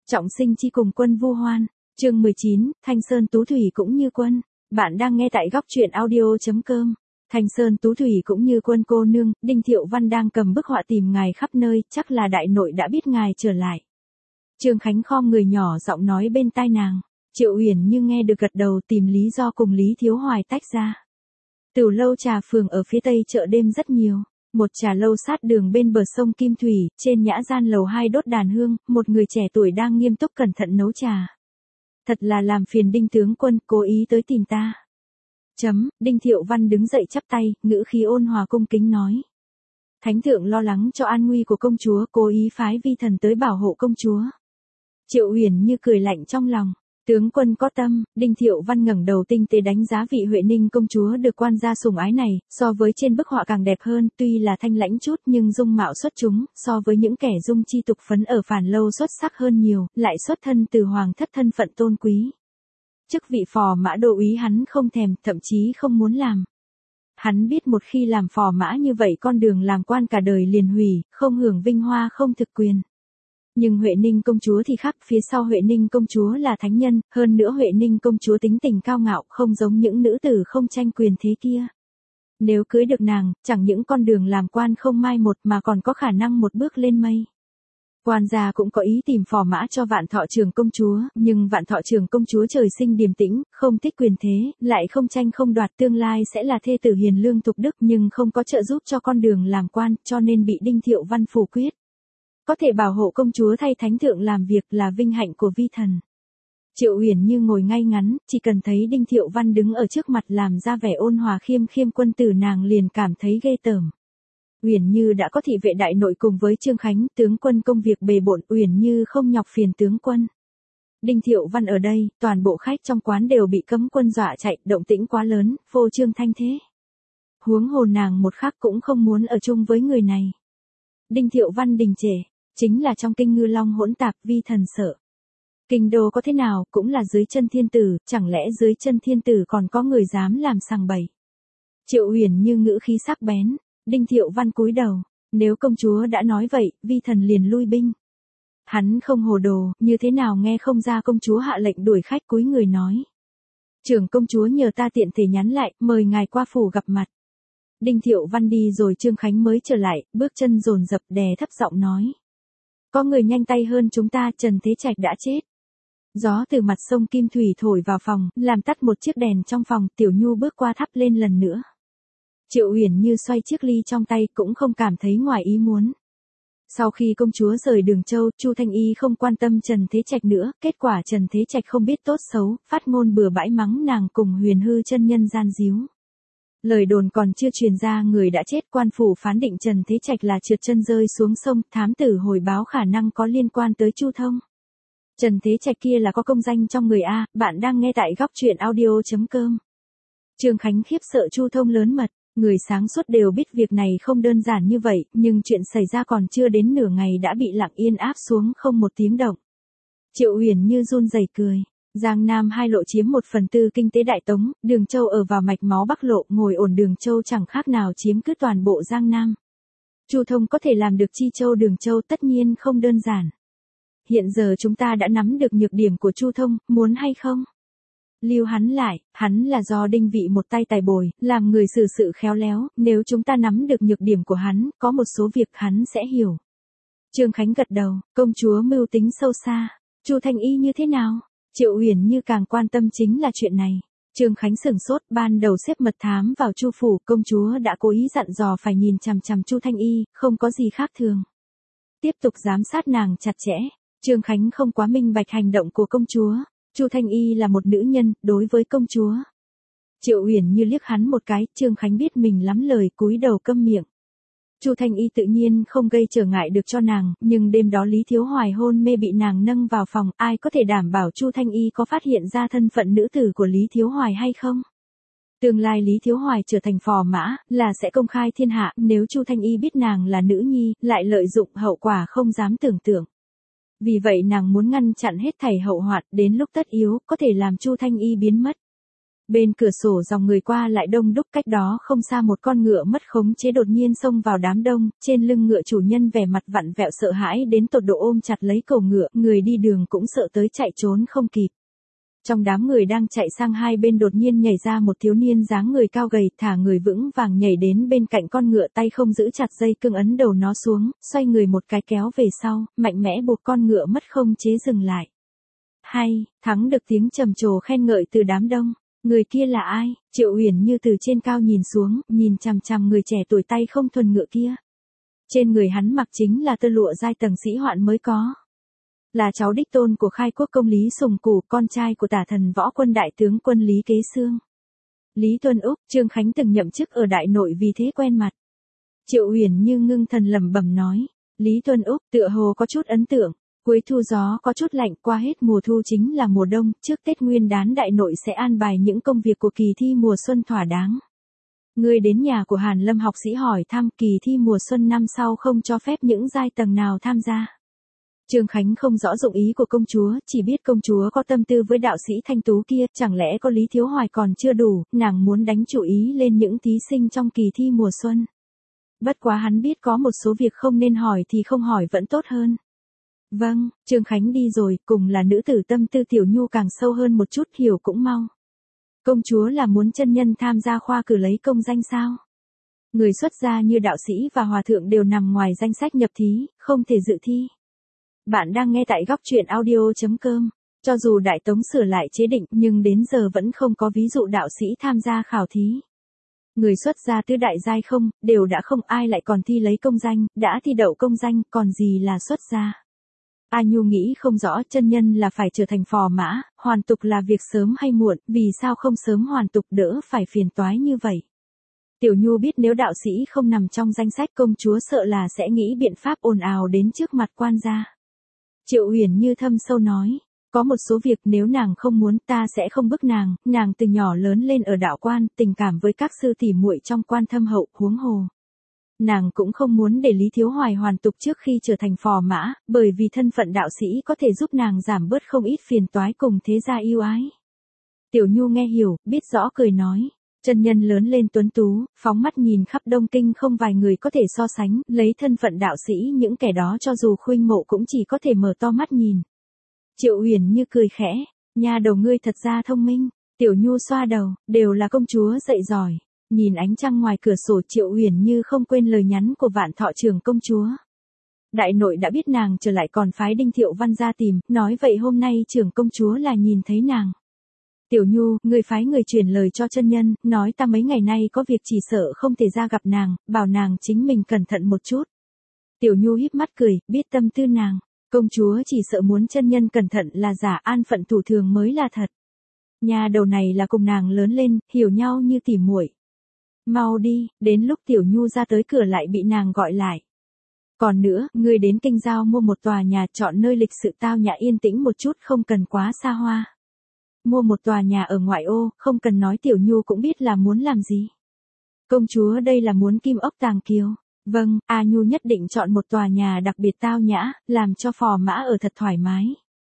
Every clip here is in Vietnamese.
Trọng sinh chi cùng quân vu hoan, chương 19, Thanh Sơn Tú Thủy cũng như quân. Bạn đang nghe tại góc truyện audio.com. Thanh Sơn Tú Thủy cũng như quân cô nương, Đinh Thiệu Văn đang cầm bức họa tìm ngài khắp nơi, chắc là đại nội đã biết ngài trở lại. Trương Khánh khom người nhỏ giọng nói bên tai nàng. Triệu Uyển Như nghe được gật đầu, tìm lý do cùng Lý Thiếu Hoài tách ra. Tửu lâu trà phường ở phía tây chợ đêm rất nhiều. Một trà lâu sát đường bên bờ sông Kim Thủy, trên nhã gian lầu 2 đốt đàn hương, một người trẻ tuổi đang nghiêm túc cẩn thận nấu trà. Thật là làm phiền Đinh tướng quân, cố ý tới tìm ta. Đinh Thiệu Văn đứng dậy chắp tay, ngữ khí ôn hòa cung kính nói. Thánh thượng lo lắng cho an nguy của công chúa, cố ý phái vi thần tới bảo hộ công chúa. Triệu Uyển Như cười lạnh trong lòng. Tướng quân có tâm. Đinh Thiệu Văn ngẩng đầu tinh tế đánh giá vị Huệ Ninh công chúa được quan gia sủng ái này, so với trên bức họa càng đẹp hơn, tuy là thanh lãnh chút nhưng dung mạo xuất chúng, so với những kẻ dung chi tục phấn ở Phản Lâu xuất sắc hơn nhiều, lại xuất thân từ hoàng thất thân phận tôn quý. Chức vị phò mã đô úy hắn không thèm, thậm chí không muốn làm. Hắn biết một khi làm phò mã như vậy con đường làm quan cả đời liền hủy, không hưởng vinh hoa không thực quyền. Nhưng Huệ Ninh công chúa thì khác, phía sau Huệ Ninh công chúa là thánh nhân, hơn nữa Huệ Ninh công chúa tính tình cao ngạo, không giống những nữ tử không tranh quyền thế kia. Nếu cưới được nàng, chẳng những con đường làm quan không mai một mà còn có khả năng một bước lên mây. Quan gia cũng có ý tìm phò mã cho Vạn Thọ Trường công chúa, nhưng Vạn Thọ Trường công chúa trời sinh điềm tĩnh, không thích quyền thế, lại không tranh không đoạt, tương lai sẽ là thê tử hiền lương tục đức nhưng không có trợ giúp cho con đường làm quan, cho nên bị Đinh Thiệu Văn phủ quyết. Có thể bảo hộ công chúa thay thánh thượng làm việc là vinh hạnh của vi thần. Triệu Uyển Như ngồi ngay ngắn, chỉ cần thấy Đinh Thiệu Văn đứng ở trước mặt làm ra vẻ ôn hòa khiêm khiêm quân tử nàng liền cảm thấy ghê tởm. Uyển Như đã có thị vệ đại nội cùng với Trương Khánh, tướng quân công việc bề bộn, Uyển Như không nhọc phiền tướng quân. Đinh Thiệu Văn ở đây, toàn bộ khách trong quán đều bị cấm quân dọa chạy, động tĩnh quá lớn, phô trương thanh thế. Huống hồ nàng một khắc cũng không muốn ở chung với người này. Đinh Thiệu Văn đình trệ. Chính là trong kinh ngư long hỗn tạp, vi thần sợ. Kinh đô có thế nào, cũng là dưới chân thiên tử, chẳng lẽ dưới chân thiên tử còn có người dám làm sằng bậy. Triệu Uyển Như ngữ khí sắc bén, Đinh Thiệu Văn cúi đầu, nếu công chúa đã nói vậy, vi thần liền lui binh. Hắn không hồ đồ, như thế nào nghe không ra công chúa hạ lệnh đuổi khách, cúi người nói. Trưởng công chúa nhờ ta tiện thể nhắn lại, mời ngài qua phủ gặp mặt. Đinh Thiệu Văn đi rồi Trương Khánh mới trở lại, bước chân dồn dập đè thấp giọng nói. Có người nhanh tay hơn chúng ta, Trần Thế Trạch đã chết. Gió từ mặt sông Kim Thủy thổi vào phòng, làm tắt một chiếc đèn trong phòng, Tiểu Nhu bước qua thắp lên lần nữa. Triệu Uyển Như xoay chiếc ly trong tay cũng không cảm thấy ngoài ý muốn. Sau khi công chúa rời Đường Châu, Chu Thanh Y không quan tâm Trần Thế Trạch nữa, kết quả Trần Thế Trạch không biết tốt xấu, phát ngôn bừa bãi mắng nàng cùng Huyền Hư chân nhân gian díu. Lời đồn còn chưa truyền ra người đã chết, quan phủ phán định Trần Thế Trạch là trượt chân rơi xuống sông, thám tử hồi báo khả năng có liên quan tới Chu Thông. Trần Thế Trạch kia là có công danh trong người A, bạn đang nghe tại góc truyện audio.com. Trương Khánh khiếp sợ Chu Thông lớn mật, người sáng suốt đều biết việc này không đơn giản như vậy, nhưng chuyện xảy ra còn chưa đến nửa ngày đã bị lặng yên áp xuống không một tiếng động. Triệu Uyển Như run rẩy cười. Giang Nam hai lộ chiếm 1/4 kinh tế Đại Tống, Đường Châu ở vào mạch máu Bắc lộ, ngồi ổn Đường Châu chẳng khác nào chiếm cứ toàn bộ Giang Nam. Chu Thông có thể làm được Chi Châu Đường Châu tất nhiên không đơn giản. Hiện giờ chúng ta đã nắm được nhược điểm của Chu Thông, muốn hay không? Lưu hắn lại, hắn là do Đinh Vị một tay tài bồi, làm người xử sự khéo léo, nếu chúng ta nắm được nhược điểm của hắn, có một số việc hắn sẽ hiểu. Trương Khánh gật đầu, công chúa mưu tính sâu xa, Chu Thanh Y như thế nào? Triệu Uyển Như càng quan tâm chính là chuyện này. Trương Khánh sửng sốt, ban đầu xếp mật thám vào Chu phủ, công chúa đã cố ý dặn dò phải nhìn chằm chằm Chu Thanh Y, không có gì khác thường. Tiếp tục giám sát nàng chặt chẽ. Trương Khánh không quá minh bạch hành động của công chúa. Chu Thanh Y là một nữ nhân, đối với công chúa. Triệu Uyển Như liếc hắn một cái, Trương Khánh biết mình lắm lời, cúi đầu câm miệng. Chu Thanh Y tự nhiên không gây trở ngại được cho nàng, nhưng đêm đó Lý Thiếu Hoài hôn mê bị nàng nâng vào phòng, ai có thể đảm bảo Chu Thanh Y có phát hiện ra thân phận nữ tử của Lý Thiếu Hoài hay không? Tương lai Lý Thiếu Hoài trở thành phò mã, là sẽ công khai thiên hạ, nếu Chu Thanh Y biết nàng là nữ nhi, lại lợi dụng, hậu quả không dám tưởng tượng. Vì vậy nàng muốn ngăn chặn hết thảy hậu hoạn, đến lúc tất yếu, có thể làm Chu Thanh Y biến mất. Bên cửa sổ dòng người qua lại đông đúc, cách đó không xa một con ngựa mất khống chế đột nhiên xông vào đám đông, trên lưng ngựa chủ nhân vẻ mặt vặn vẹo sợ hãi đến tột độ ôm chặt lấy cổ ngựa, người đi đường cũng sợ tới chạy trốn không kịp. Trong đám người đang chạy sang hai bên đột nhiên nhảy ra một thiếu niên dáng người cao gầy, thả người vững vàng nhảy đến bên cạnh con ngựa, tay không giữ chặt dây cương ấn đầu nó xuống, xoay người một cái kéo về sau, mạnh mẽ buộc con ngựa mất không chế dừng lại. Hay, thắng được tiếng trầm trồ khen ngợi từ đám đông. Người kia là ai? Triệu Uyển Như từ trên cao nhìn xuống, nhìn chằm chằm người trẻ tuổi tay không thuần ngựa kia. Trên người hắn mặc chính là tơ lụa giai tầng sĩ hoạn mới có. Là cháu đích tôn của khai quốc công Lý Sùng Củ, con trai của tả thần võ quân đại tướng quân Lý Kế Xương. Lý Tuân Úc, Trương Khánh từng nhậm chức ở đại nội vì thế quen mặt. Triệu Uyển Như ngưng thần lẩm bẩm nói. Lý Tuân Úc tựa hồ có chút ấn tượng. Cuối thu gió có chút lạnh, qua hết mùa thu chính là mùa đông, trước Tết Nguyên đán đại nội sẽ an bài những công việc của kỳ thi mùa xuân thỏa đáng. Người đến nhà của Hàn Lâm học sĩ hỏi thăm kỳ thi mùa xuân năm sau không cho phép những giai tầng nào tham gia. Trương Khánh không rõ dụng ý của công chúa, chỉ biết công chúa có tâm tư với đạo sĩ thanh tú kia, chẳng lẽ có Lý Thiếu Hoài còn chưa đủ, nàng muốn đánh chủ ý lên những thí sinh trong kỳ thi mùa xuân. Bất quá hắn biết có một số việc không nên hỏi thì không hỏi vẫn tốt hơn. Vâng, Trương Khánh đi rồi, cùng là nữ tử tâm tư Tiểu Nhu càng sâu hơn một chút, hiểu cũng mau. Công chúa là muốn chân nhân tham gia khoa cử lấy công danh sao? Người xuất gia như đạo sĩ và hòa thượng đều nằm ngoài danh sách nhập thí, không thể dự thi. Bạn đang nghe tại góc truyện audio.com. Cho dù Đại Tống sửa lại chế định nhưng đến giờ vẫn không có ví dụ đạo sĩ tham gia khảo thí. Người xuất gia tứ đại giai không, đều đã không, ai lại còn thi lấy công danh, đã thi đậu công danh, còn gì là xuất gia. A Nhu nghĩ không rõ, chân nhân là phải trở thành phò mã, hoàn tục là việc sớm hay muộn, vì sao không sớm hoàn tục đỡ phải phiền toái như vậy. Tiểu Nhu biết nếu đạo sĩ không nằm trong danh sách công chúa sợ là sẽ nghĩ biện pháp ồn ào đến trước mặt quan gia. Triệu Uyển Như thâm sâu nói, có một số việc nếu nàng không muốn ta sẽ không bức nàng từ nhỏ lớn lên ở đạo quan, tình cảm với các sư tỷ muội trong quan thâm hậu, huống hồ. Nàng cũng không muốn để Lý Thiếu Hoài hoàn tục trước khi trở thành phò mã, bởi vì thân phận đạo sĩ có thể giúp nàng giảm bớt không ít phiền toái cùng thế gia yêu ái. Tiểu Nhu nghe hiểu, biết rõ cười nói. Chân nhân lớn lên tuấn tú, phóng mắt nhìn khắp Đông Kinh không vài người có thể so sánh, lấy thân phận đạo sĩ những kẻ đó cho dù khuynh mộ cũng chỉ có thể mở to mắt nhìn. Triệu Uyển Như cười khẽ, nha đầu ngươi thật ra thông minh. Tiểu Nhu xoa đầu, đều là công chúa dạy giỏi. Nhìn ánh trăng ngoài cửa sổ, Triệu Uyển Như không quên lời nhắn của Vạn Thọ trưởng công chúa. Đại nội đã biết nàng trở lại còn phái Đinh Thiệu Văn ra tìm, nói vậy hôm nay trưởng công chúa là nhìn thấy nàng. Tiểu Nhu, người phái người truyền lời cho chân nhân, nói ta mấy ngày nay có việc chỉ sợ không thể ra gặp nàng, bảo nàng chính mình cẩn thận một chút. Tiểu Nhu híp mắt cười, biết tâm tư nàng. Công chúa chỉ sợ muốn chân nhân cẩn thận là giả, an phận thủ thường mới là thật. Nhà đầu này là cùng nàng lớn lên, hiểu nhau như tỉ muội. Mau đi, đến lúc Tiểu Nhu ra tới cửa lại bị nàng gọi lại. Còn nữa, ngươi đến Kinh Giao mua một tòa nhà, chọn nơi lịch sự tao nhã yên tĩnh một chút, không cần quá xa hoa. Mua một tòa nhà ở ngoại ô, không cần nói Tiểu Nhu cũng biết là muốn làm gì. Công chúa đây là muốn kim ốc tàng kiều. Vâng, A Nhu nhất định chọn một tòa nhà đặc biệt tao nhã, làm cho phò mã ở thật thoải mái.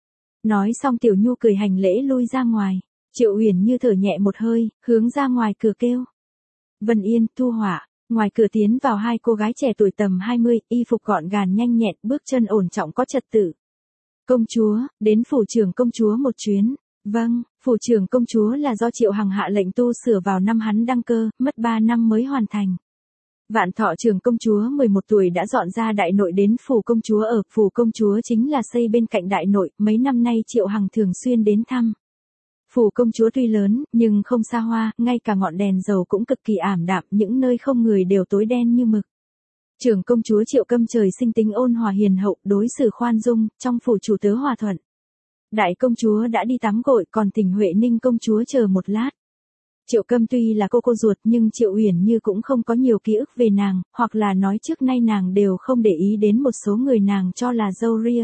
Nói xong Tiểu Nhu cười hành lễ lui ra ngoài. Triệu Uyển Như thở nhẹ một hơi, hướng ra ngoài cửa kêu. Vân Yên, Thu Hỏa. Ngoài cửa tiến vào hai cô gái trẻ tuổi tầm 20, y phục gọn gàng nhanh nhẹn, bước chân ổn trọng có trật tự. Công chúa, đến phủ trưởng công chúa một chuyến. Vâng, phủ trưởng công chúa là do Triệu Hằng hạ lệnh tu sửa vào năm hắn đăng cơ, mất 3 năm mới hoàn thành. Vạn Thọ trưởng công chúa 11 tuổi đã dọn ra đại nội đến phủ công chúa ở, phủ công chúa chính là xây bên cạnh đại nội, mấy năm nay Triệu Hằng thường xuyên đến thăm. Phủ công chúa tuy lớn, nhưng không xa hoa, ngay cả ngọn đèn dầu cũng cực kỳ ảm đạm, những nơi không người đều tối đen như mực. Trưởng công chúa Triệu Câm trời sinh tính ôn hòa hiền hậu, đối xử khoan dung, trong phủ chủ tớ hòa thuận. Đại công chúa đã đi tắm gội, còn Tình Huệ Ninh công chúa chờ một lát. Triệu Câm tuy là cô ruột nhưng Triệu Uyển Như cũng không có nhiều ký ức về nàng, hoặc là nói trước nay nàng đều không để ý đến một số người nàng cho là dâu ria.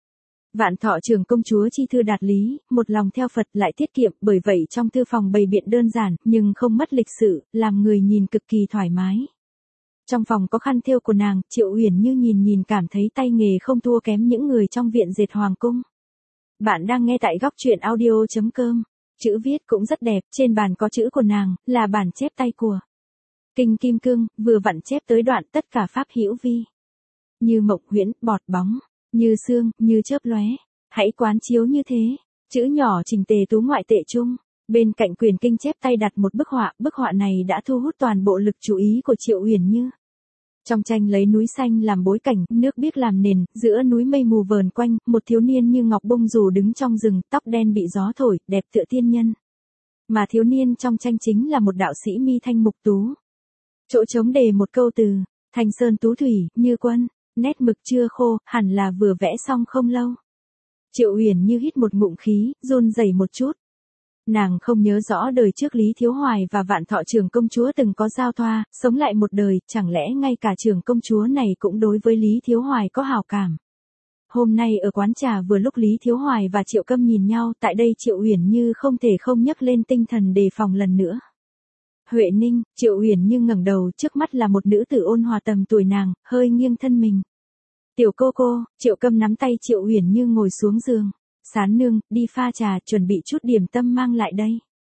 Vạn Thọ trưởng công chúa chi thư đạt lý, một lòng theo Phật lại tiết kiệm, bởi vậy trong thư phòng bày biện đơn giản, nhưng không mất lịch sự, làm người nhìn cực kỳ thoải mái. Trong phòng có khăn thêu của nàng, Triệu Uyển Như nhìn cảm thấy tay nghề không thua kém những người trong viện dệt hoàng cung. Bạn đang nghe tại góc truyện audio.com. Chữ viết cũng rất đẹp, trên bàn có chữ của nàng, là bản chép tay của Kinh Kim Cương, vừa vặn chép tới đoạn tất cả pháp hữu vi. Như mộng huyễn, bọt bóng, như sương, như chớp lóe. Hãy quán chiếu như thế. Chữ nhỏ chỉnh tề tú ngoại tệ chung. Bên cạnh quyền kinh chép tay đặt một bức họa này đã thu hút toàn bộ lực chú ý của Triệu Uyển Như. Trong tranh lấy núi xanh làm bối cảnh, nước biếc làm nền, giữa núi mây mù vờn quanh, một thiếu niên như ngọc bông dù đứng trong rừng, tóc đen bị gió thổi, đẹp tựa tiên nhân. Mà thiếu niên trong tranh chính là một đạo sĩ mi thanh mục tú. Chỗ trống đề một câu từ, Thanh sơn tú thủy, như quân, nét mực chưa khô, hẳn là vừa vẽ xong không lâu. Triệu Uyển Như hít một ngụm khí, run rẩy một chút. Nàng không nhớ rõ đời trước Lý Thiếu Hoài và Vạn Thọ trưởng công chúa từng có giao thoa, sống lại một đời, chẳng lẽ ngay cả trưởng công chúa này cũng đối với Lý Thiếu Hoài có hảo cảm. Hôm nay ở quán trà vừa lúc Lý Thiếu Hoài và Triệu Câm nhìn nhau, tại đây Triệu Uyển Như không thể không nhấc lên tinh thần đề phòng lần nữa. Huệ Ninh, Triệu Uyển Như ngẩng đầu, trước mắt là một nữ tử ôn hòa tầm tuổi nàng, hơi nghiêng thân mình. Tiểu cô cô, Triệu Câm nắm tay Triệu Uyển Như ngồi xuống giường. Sán nương, đi pha trà, chuẩn bị chút điểm tâm mang lại đây.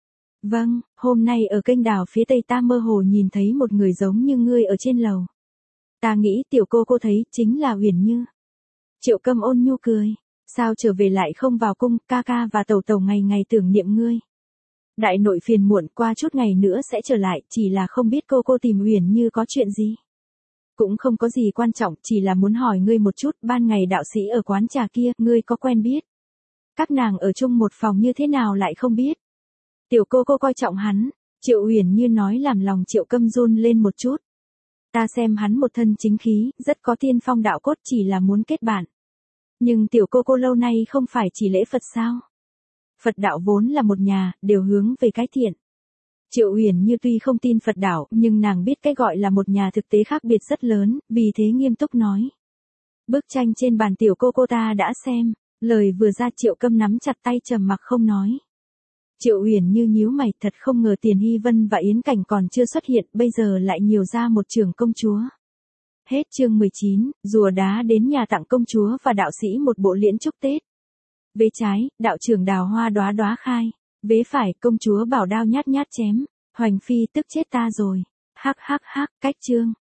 Vâng, hôm nay ở kênh đào phía tây ta mơ hồ nhìn thấy một người giống như ngươi ở trên lầu. Ta nghĩ tiểu cô thấy chính là Uyển Như. Triệu Câm ôn nhu cười. Sao trở về lại không vào cung, ca ca và tẩu tẩu ngày ngày tưởng niệm ngươi. Đại nội phiền muộn, qua chút ngày nữa sẽ trở lại, chỉ là không biết cô tìm Uyển Như có chuyện gì. Cũng không có gì quan trọng, chỉ là muốn hỏi ngươi một chút, ban ngày đạo sĩ ở quán trà kia, ngươi có quen biết? Các nàng ở chung một phòng như thế nào lại không biết? Tiểu cô coi trọng hắn, Triệu Uyển Như nói làm lòng Triệu Câm run lên một chút. Ta xem hắn một thân chính khí, rất có tiên phong đạo cốt, chỉ là muốn kết bạn. Nhưng tiểu cô lâu nay không phải chỉ lễ Phật sao? Phật đạo vốn là một nhà, đều hướng về cái thiện. Triệu Uyển Như tuy không tin Phật đạo, nhưng nàng biết cái gọi là một nhà thực tế khác biệt rất lớn, vì thế nghiêm túc nói. Bức tranh trên bàn tiểu cô ta đã xem. Lời vừa ra Triệu Câm nắm chặt tay trầm mặc không nói. Triệu Uyển Như nhíu mày, thật không ngờ Tiền Hy Vân và Yến Cảnh còn chưa xuất hiện, bây giờ lại nhiều ra một trưởng công chúa. Hết chương 19, rùa đá đến nhà tặng công chúa và đạo sĩ một bộ liễn chúc Tết. Vế trái, đạo trưởng đào hoa đóa đóa khai. Vế phải, công chúa bảo đao nhát nhát chém. Hoành phi tức chết ta rồi. Hắc, cách chương.